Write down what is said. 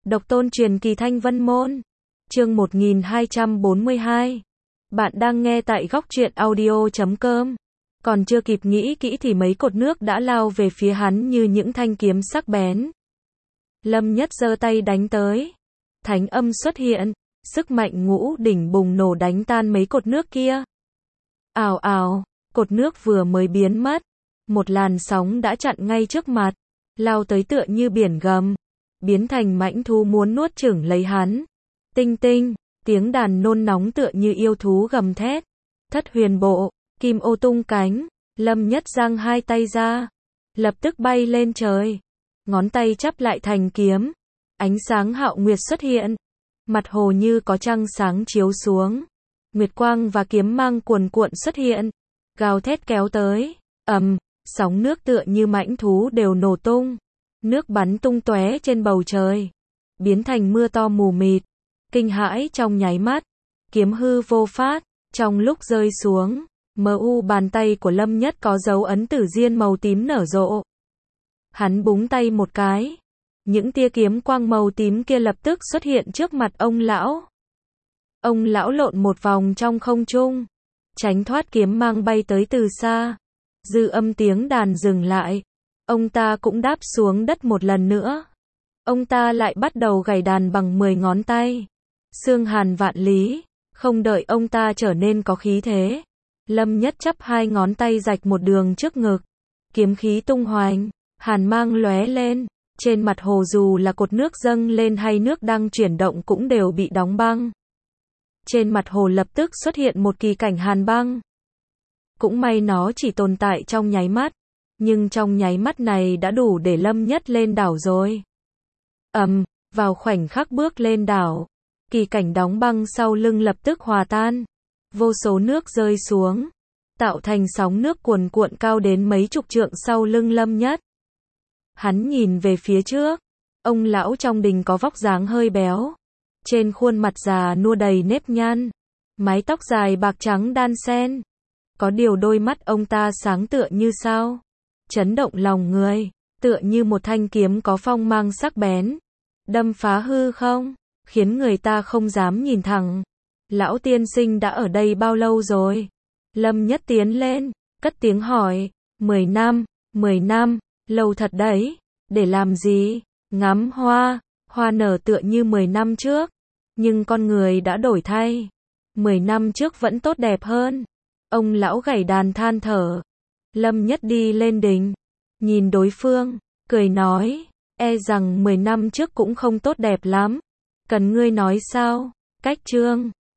Độc tôn truyền kỳ Thanh Vân Môn. Chương 1242. Bạn đang nghe tại góc truyện audio.com. Còn chưa kịp nghĩ kỹ thì mấy cột nước đã lao về phía hắn như những thanh kiếm sắc bén. Lâm Nhất giơ tay đánh tới. Thánh âm xuất hiện, sức mạnh ngũ đỉnh bùng nổ đánh tan mấy cột nước kia. Ào ào, cột nước vừa mới biến mất, một làn sóng đã chặn ngay trước mặt, lao tới tựa như biển gầm, biến thành mãnh thú muốn nuốt chửng lấy hắn. Tinh tinh, tiếng đàn nôn nóng tựa như yêu thú gầm thét. Thất huyền bộ, kim ô tung cánh, Lâm Nhất giang hai tay ra, lập tức bay lên trời, ngón tay chắp lại thành kiếm, ánh sáng hạo nguyệt xuất hiện, mặt hồ như có trăng sáng chiếu xuống, nguyệt quang và kiếm mang cuồn cuộn xuất hiện, gào thét kéo tới, sóng nước tựa như mãnh thú đều nổ tung, nước bắn tung tóe trên bầu trời, biến thành mưa to mù mịt, kinh hãi trong nháy mắt, kiếm hư vô phát, trong lúc rơi xuống, bàn tay của Lâm Nhất có dấu ấn tử diên màu tím nở rộ. Hắn búng tay một cái, những tia kiếm quang màu tím kia lập tức xuất hiện trước mặt ông lão. Ông lão lộn một vòng trong không trung, tránh thoát kiếm mang bay tới từ xa. Dư âm tiếng đàn dừng lại, ông ta cũng đáp xuống đất một lần nữa. Ông ta lại bắt đầu gảy đàn bằng 10 ngón tay. Xương hàn vạn lý, không đợi ông ta trở nên có khí thế. Lâm Nhất chắp hai ngón tay rạch một đường trước ngực. Kiếm khí tung hoành, hàn mang lóe lên. Trên mặt hồ dù là cột nước dâng lên hay nước đang chuyển động cũng đều bị đóng băng. Trên mặt hồ lập tức xuất hiện một kỳ cảnh hàn băng. Cũng may nó chỉ tồn tại trong nháy mắt. Nhưng trong nháy mắt này đã đủ để Lâm Nhất lên đảo rồi. Vào khoảnh khắc bước lên đảo, kỳ cảnh đóng băng sau lưng lập tức hòa tan. Vô số nước rơi xuống, tạo thành sóng nước cuồn cuộn cao đến mấy chục trượng sau lưng Lâm Nhất. Hắn nhìn về phía trước, ông lão trong đình có vóc dáng hơi béo, trên khuôn mặt già nua đầy nếp nhăn, mái tóc dài bạc trắng đan xen. Có điều đôi mắt ông ta sáng tựa như sao, chấn động lòng người, tựa như một thanh kiếm có phong mang sắc bén, đâm phá hư không, khiến người ta không dám nhìn thẳng. Lão tiên sinh đã ở đây bao lâu rồi? Lâm Nhất tiến lên, cất tiếng hỏi. 10 năm, lâu thật đấy. Để làm gì? Ngắm hoa, hoa nở tựa như 10 năm trước, nhưng con người đã đổi thay. 10 năm trước vẫn tốt đẹp hơn. Ông lão gảy đàn than thở. Lâm Nhất đi lên đình, nhìn đối phương, cười nói, e rằng 10 năm trước cũng không tốt đẹp lắm. Cần ngươi nói sao? Cách chương